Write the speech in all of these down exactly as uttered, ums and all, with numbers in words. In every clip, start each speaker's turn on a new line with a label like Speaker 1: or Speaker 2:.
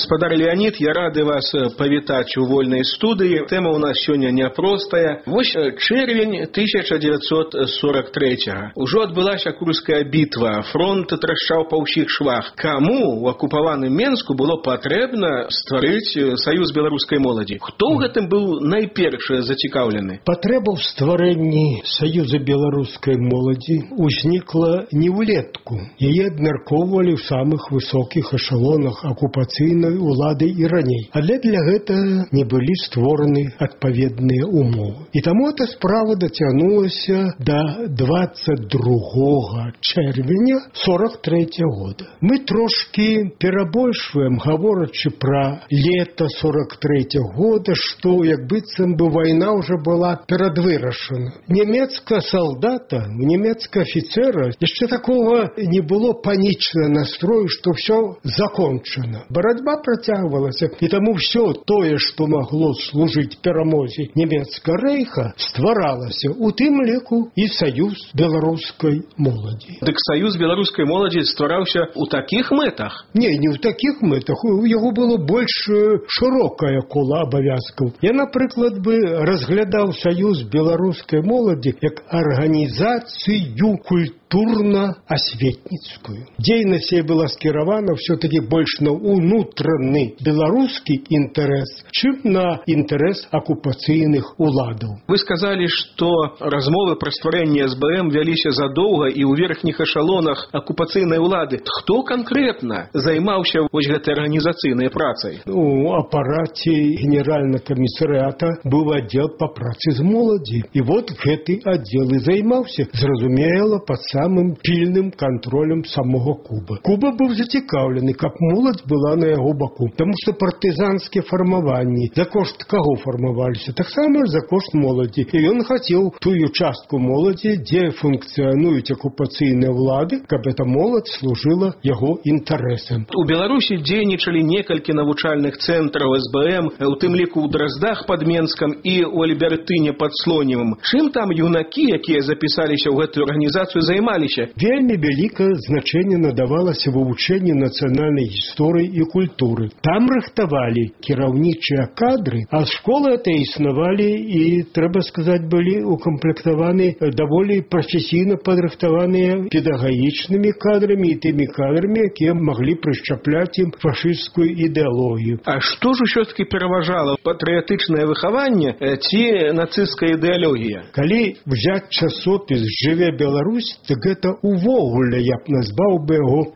Speaker 1: Гаспадар Леонид, я рады вас павітаць у вольнай студыі. Тэма ў нас сёння няпростая. Вось чэрвень тысяча дзевяцьсот сорок трэцяга. Ужо адбылася Курская бітва, фронт трашчаў па ўсіх швах. Каму ў акупаваным Менску было патрэбна стварыць саюз беларускай моладзі? Хто ў гэтым быў найперш зацікаўлены?
Speaker 2: Патрэба ў стварэнні саюза беларускай моладзі узнікла не ўлетку. Яе абмяркоўвалі ў самых высокіх эшалонах акупацыйнай улады і раней. Але для гэтага не былі створаны адпаведныя умовы. І таму эта справа дацягнулася да двадцать другога чэрвеня сорок трэцяга года. Мы трошкі перабольшваем, гаворачы пра лета сорок трэцяга года, што як быццам бы вайна ўжо была перадвырашана. Нямецкага салдата, нямецкага афіцера яшчэ такога не было панічнага настрою, што ўсё закончана. Барацьба працягвалася, і таму ўсё тое, што магло служыць перамозе нямецкага рэйха, стваралася, у тым ліку і саюз беларускай моладзі.
Speaker 1: Дык саюз беларускай моладзі ствараўся ў такіх мэтах?
Speaker 2: Не, не ў такіх мэтах. У яго было больш шырокае кола абавязкаў. Я, напрыклад, бы разглядаў саюз беларускай моладзі як арганізацыю культурна-асветніцкую. Дзейнасць яе была скіравана ўсё-такі больш на ўнутраны беларускі інтарэс, чым на інтарэс акупацыйных уладаў.
Speaker 1: Вы сказалі, што размовы пра стварэнне эс бэ эм вяліся задоўга і ў верхніх эшалонах акупацыйнай улады. Хто канкрэтна займаўся вось гэтай арганізацыйнай працай?
Speaker 2: У апараце генеральнага камісарыята быў аддзел па працы з моладзі. І вот гэты аддзел і займаўся, зразумела, пад самым пільным кантролем самога Куба. Куба быў зацікаўлены, каб моладзь была на яго баку, таму што партызанскія фармаванні за кошт каго фармаваліся? Таксама за кошт моладзі. І ён хацеў тую частку моладзі, дзе функцыянуюць акупацыйныя ўлады, каб эта моладзь служыла яго інтарэсам.
Speaker 1: У Беларусі дзейнічалі некалькі навучальных цэнтраў эс бэ эм, у тым ліку ў Драздах пад Менскам і ў Альбертыне пад Слонімам. Чым там юнакі, якія запісаліся ў гэтую арганізацыю, займаліся?
Speaker 2: Вельмі вялікае значэнне надавалася вывучэнню нацыянальнай гісторыі і культуры. Там рыхтавалі кіраўнічыя кадры, а школы это існавалі і, трэба сказаць, былі укамплектаваны даволі прафесійна падрыхтаваныя педагагічнымі кадрамі і тымі кадрамі, якія маглі прышчапляць ім фашысцкую ідэалогію.
Speaker 1: А што ж усё-такі пераважала? Патрыятычнае выхаванне ці нацысцкая ідэалогія?
Speaker 2: Калі взяць часопіс «Жыве Беларусь», так гэта увогуле я б назваў бы яго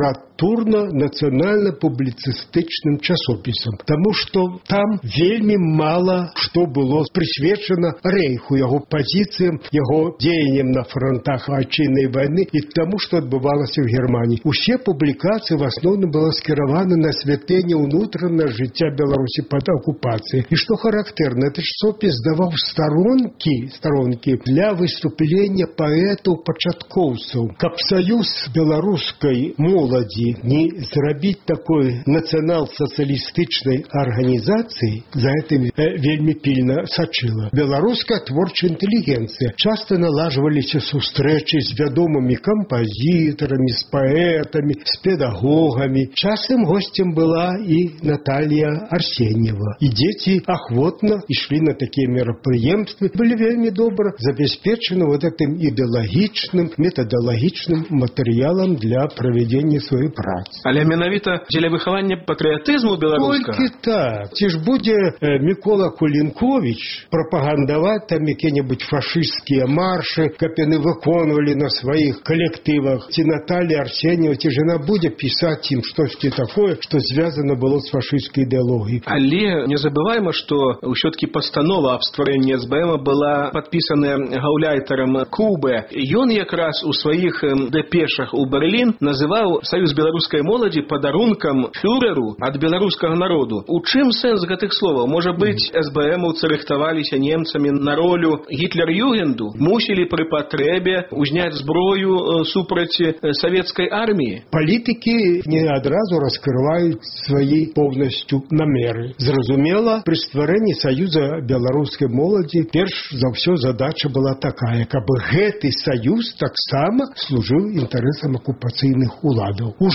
Speaker 2: літаратурна-нацыянальна-публіцыстычным часопісам. Таму што там вельмі мала што было прысвечана рэйху, яго пазіцыям, яго дзеянням на фронтах айчыннай вайны і таму, што адбывалася ў Германії. Усе публікацыі в асноўным была скіравана на асвятленне ўнутранага жыцця Беларусі пад акупацыяй. І што характэрна, этот часопіс даваў старонкі, старонкі для выступлення паэтаў-пачаткоўцаў. Каб саюз беларускай моладзі не зрабіць такой нацыянал-сацыялістычнай арганізацыі, за гэтым э, вельмі пільна сачыла. Беларуская творчая інтэлігенцыя. Часта налажваліся сустрэчы з вядомымі кампазітарамі, з паэтамі, з педагогамі. Часам госцем была і Наталья Арсеньева. І дзеці ахвотна ішлі на такія мерапрыемствы, былі вельмі добра забяспечаны вот этим ідэалагічным, метадалагічным матэрыялам для правядзення сваёй працы.
Speaker 1: Але менавіта дзеля выхавання патрыятызму беларускага?
Speaker 2: Толькі так. Ці ж будзе э, Мікола Кулінковіч прапагандаваць там якія-небудзь фашысцкія маршы, каб яны выконвалі на сваіх калектывах? Ці Наталья Арсеньева, ці ж яна будзе пісаць ім штосьці такое, што звязана было з фашысцкай ідэалогіяй?
Speaker 1: Але не забывайма, што ўсё-такі пастанова аб стварэнні эс бэ эм была падпісаная гаўляйтарам Кубы. Ён якраз у сваіх дэпешах у Берлін называў саюз беларускай моладзі падарункам фюреру ад беларускага народу. У чым сэнс гэтых словаў? Можа быць, эс бэ эмаўцы рыхтаваліся немцамі на ролю гітлер-югенду, мусілі пры патрэбе узняць зброю супраць савецкай арміі?
Speaker 2: Палітыкі не адразу раскрываюць свае поўнасцю намеры. Зразумела, пры стварэнні саюза беларускай моладзі перш за ўсё задача была такая, каб гэты саюз таксама служыў інтарэсам акупацыйных уладаў. У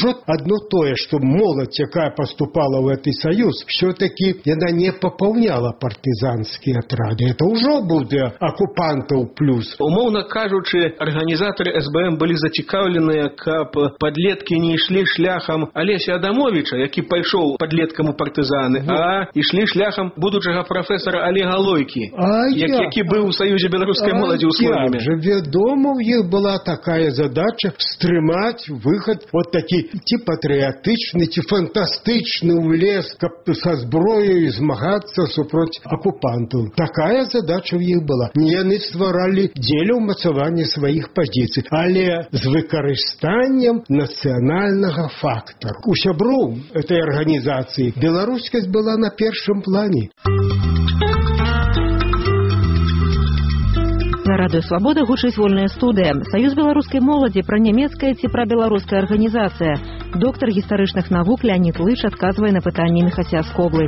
Speaker 2: уже одно тое, что молодь, якая поступала в этот союз, все-таки она не пополняла партизанские отряды. Это уже будет оккупантов плюс.
Speaker 1: Умовно кажучи, организаторы эс бэ эм были зацікаўленыя, каб подлетки не шли шляхом Олеся Адамовича, який пайшоў подлеткам у партизаны, вот. А ішлі шляхом будучага профессора Олега Лойки,
Speaker 2: а
Speaker 1: як, які быў у Союзе белорусской а молоді условиями.
Speaker 2: Же ведомо, у них была такая задача стрымаць выход вот такі ці патрыятычны, ці фантастычны ў лес, каб са зброей змагацца супроць оккупантаў. Такая задача в іх была. Яны стваралі дзеля ўмацавання сваіх пазіцый, але з выкарыстаннем нацыянальнага фактару. У сяброў этой организации беларускасць была на першым плане.
Speaker 3: На радыё Свабода гучыць вольная студыя. Саюз беларускай моладзі пра нямецкая ці пра беларуская арганізацыя. Доктар гістарычных навук Леонид Лыж адказвае на пытанні Міхася Скоблы.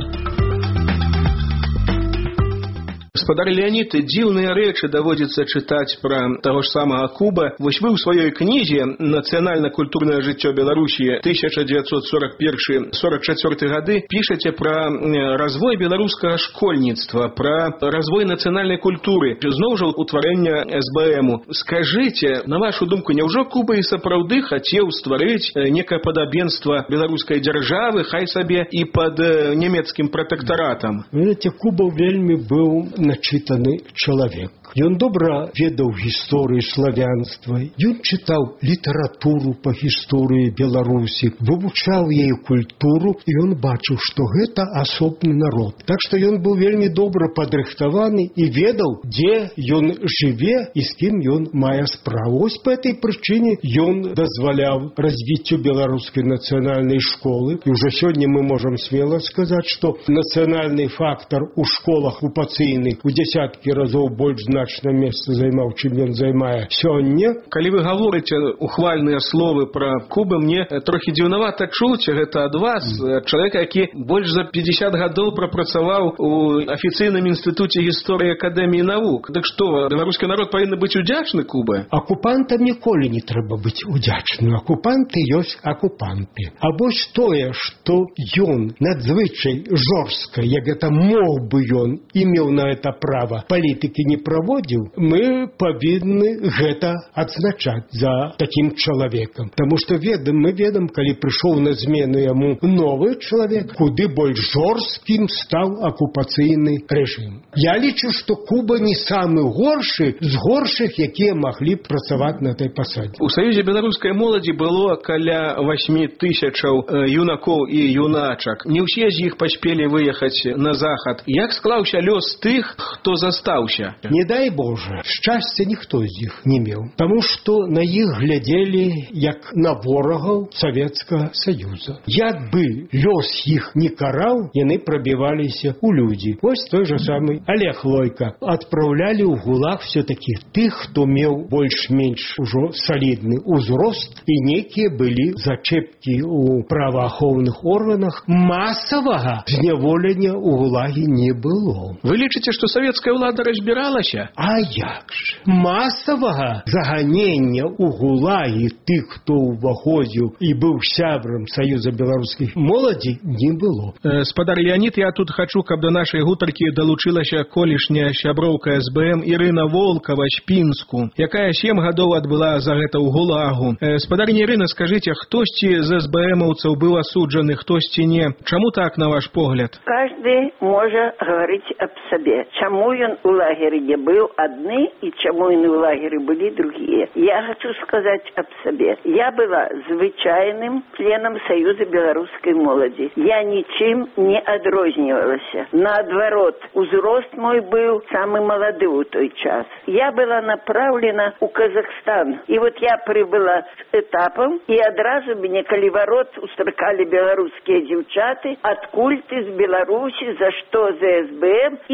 Speaker 1: Господар Леонид, дзіўныя рэчы даводзіцца чытаць пра таго ж самага Куба. Вось вы ў сваёй кнізе «Нацыянальна-культурнае жыццё Беларусі тысяча девятьсот сорок первый — сорок четвёртый гады» пішаце пра развой беларускага школьніцтва, пра развой нацыянальнай культуры, зноў жа утварэння эс бэ эму. Скажыце, на вашу думку, няўжо Куба і сапраўды хацеў стварыць некае падабенства беларускай дзяржавы, хай сабе і пад нямецкім пратэктаратам?
Speaker 2: Видите, Куба вельмі быў начитаны чалавек. Ён добра ведаў гісторыю славянства, ён чытаў літаратуру па гісторыі Беларусі, вывучаў яе культуру, і ён бачыў, што гэта асобны народ. Так што ён быў вельмі добра падрыхтаваны і ведаў, дзе ён жыве і з кім ён мае справу. Вось па этой прычыне ён дазваляў развіццю беларускай нацыянальнай школы. І ўжо сёння мы можам смела сказаць, што нацыянальны фактар у школах акупацыйных у дзясяткі разоў больш значна месца займаў, чым ён займае сёння.
Speaker 1: Калі вы гаворыце ухвальныя словы пра Кубы, мне трохі дзіўнавата чуць гэта ад вас, ад чалавека, які больш за пятьдесят гадоў прапрацаваў у афіцыйным інстытуце гісторыі акадэміі навук. Дык што, беларускі народ павінен быць удзячны Кубе?
Speaker 2: Акупантам ніколі не трэба быць удзячным. Акупанты ёсць акупанты. А вось тое, што ён надзвычай жорстка, як гэта мог бы ён і меў на это права, палітыкі не праводзіў, мы павінны гэта адзначаць за такім чалавекам. Таму што ведам, мы ведам, калі прыйшоў на змену яму новы чалавек, куды больш жорсткім стаў акупацыйны рэжым. Я лічу, што Куба не самы горшы з горшых, якія маглі працаваць на этой пасадзе.
Speaker 1: У Саюзе беларускай моладзі было каля восьмі тысячаў юнакоў і юначак. Не ўсе з іх паспелі выехаць на захад. Як склаўся лёс тых, хто застаўся?
Speaker 2: Не дай Боже, шчасця ніхто з іх не меў. Таму што на іх глядзелі як на ворагаў Савецкага Саюза. Як бы лёс іх не караў, яны прабіваліся ў людзі. Вось той жа самы Олег Лойка. Адпраўлялі ў гулаг все-таки тых, хто меў больш-менш ужо салідны ўзрост, і некія былі зачэпкі ў праваахоўных органах. Масавага зняволення ў гулагі не было.
Speaker 1: Вы лічыце, што савецкая ўлада разбіралася?
Speaker 2: А як ж? Масавага заганення ў гулагі тых, хто ўваходзіў і быў сябрам Саюза беларускай моладзі, не было.
Speaker 1: Э, спадар Леонид, я тут хачу, каб да нашай гутаркі далучылася колішняя сяброўка эс бэ эм Ірына Волкава з Пінску, якая сем гадоў адбыла за гэта ў гулагу. Э, спадарня Ірына, скажыце, хтосьці з эс бэ эмаўцаў быў асуджаны, хтосьці не. Чаму так, на ваш погляд?
Speaker 4: Каждый можа гаварыць аб сабе. Чаму ён у лагеры не быў адны і чаму ён у лагеры былі другія. Я хочу сказаць аб сабе. Я была звычайным членам Саюза беларускай моладзі. Я нічым не адрознівалася. Наадварот, узрост мой быў самы малады ў той час. Я была направлена ў Казахстан. І вот я прыбыла з этапам, і адразу мяне, калі варот устракалі беларускія дзяўчаты, адкуль ты з Беларусі, за што за эс бэ эм, і ўсё.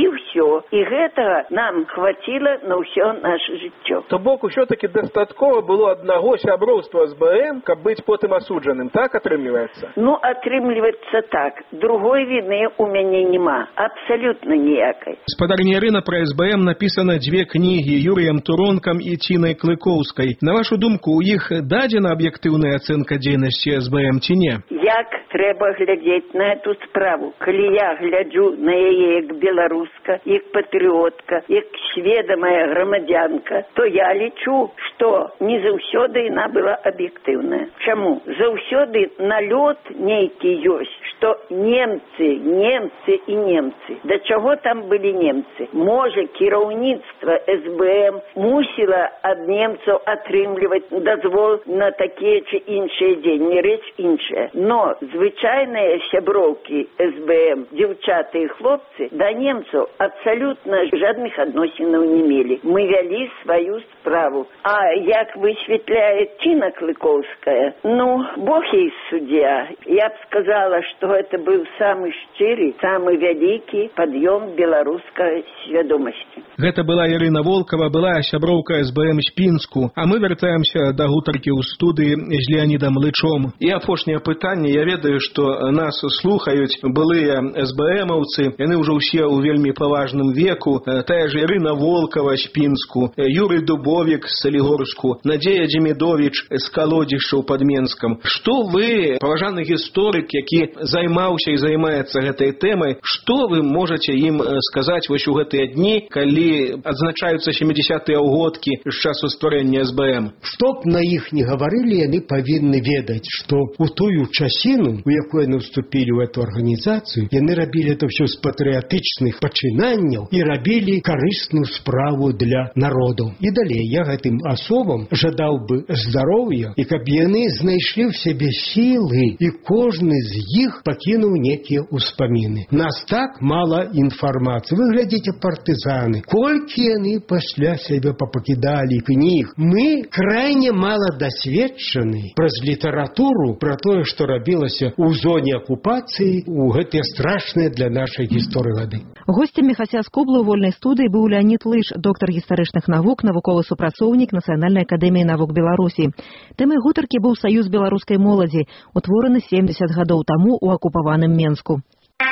Speaker 4: жыццё. І гэтага нам хваціла на ўсё наша жыццё.
Speaker 1: То бок усё-таки дастаткова было аднаго сяброўства з БМ, каб быць потым асуджаным. Так атрымліваецца?
Speaker 4: Ну, атрымліваецца так. Другой вины у мяне нема. Абсолютно ніякай.
Speaker 1: Спадарня Ірына, пра СБМ напісана дзве кнігі Юрыем Туронкам і Цінай Клыкоўскай. На вашу думку, у іх дадзена аб'ектыўная ацэнка дзейнасці СБМ ці не?
Speaker 4: Як трэба глядзець на эту справу? Калі я гляджу на яе як беларуска, як патрыотка, як сведомая грамадзянка, то я лічу, што не заўсёды яна была аб'ектыўная. Чаму? Заўсёды налёт нейкі ёсць, што немцы, немцы і немцы. Да чаго там былі немцы? Можа, кіраўніцтва СБМ мусіла ад немцаў атрымліваць дазвол на такія чи іншыя дзеянні, рэч іншая. Но звычайныя сяброўкі СБМ, дзяўчаты і хлопцы, да немцаў абсалютна жадных адносінаў не мелі. Мы вялі сваю справу. А як высветляе Ціна Клыкоўская, ну, Бог ей суддзя. Я б сказала, што гэта быў самы шчыры, самы вялікі пад'ём беларускай свядомасці.
Speaker 1: Гэта была Ірына Волкова, была сяброўка СБМ Шпінску. А мы вяртаемся да гутаркі ў студыі з Леанідам Лычом. І апошняе пытанне. Я ведаю, што нас слухаюць былыя СБМаўцы. Яны ўжо ўсе ў вельмі паважным веку. Тая ж Ірына Волкова з Шпінску, Юрый Дубовік з Салігорску, Надзея Дземідовіч з Калодзішча ў Падменскам. Што вы, паважаны гісторык, які займаўся і займаецца гэтай тэмай, што вы можаце ім сказаць вось у гэтыя дні, калі адзначаюцца сямідзясятыя ўгодкі з часу стварэння СБМ?
Speaker 2: Што б на іх не гаварылі, яны павінны ведаць, што у тую часіну, у якой яны вступілі ў эту арганізацыю, яны рабілі это ўсё з патрыятычных пачынанняў і рабілі карысную справу для народу. І далей я гэтым асобам жадаў бы здароўя, і каб яны знайшлі ў сябе сілы, і кожны з іх пакінуў некія ўспаміны. Нас так мала інфармацыі. Вы глядзіце партызаны, колькі яны пасля сябе папакідалі кніг. Мы крайне мала дасведчаны праз літаратуру пра тое, што рабілася ў зоне акупацыі у гэтыя страшныя для нашай гісторыі гады.
Speaker 3: Гостем Міхася Скобла ў вольнай студыі быў Леанід Лыч, доктар гістарычных навук, навуковы супрацоўнік Нацыянальнай акадэміі навук Беларусі. Тэмай гутаркі быў Саюз беларускай моладзі, утвораны семдзесят гадоў таму ў акупаваным Менску.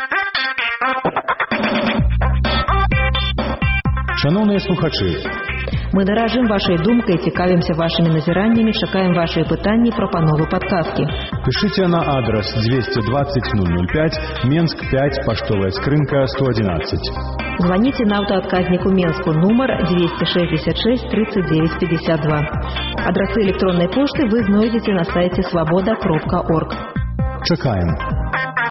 Speaker 5: Шановныя слухачы,
Speaker 3: мы даражым вашай думкай, цікавімся вашымі назіраннямі, чакаем вашыя пытанні, прапановы, падказкі.
Speaker 5: Пішыце на адрас двести двадцать ноль ноль пять, Менск пять, паштовая скрынка сто одиннадцать.
Speaker 3: Звоните на аўтаадказніку Менску, нумар двести шестьдесят шесть тридцать девять пятьдесят два. Адрасы электроннай пошты вы знойдзеце на сайце свабода кропка орг.
Speaker 5: Чакаем.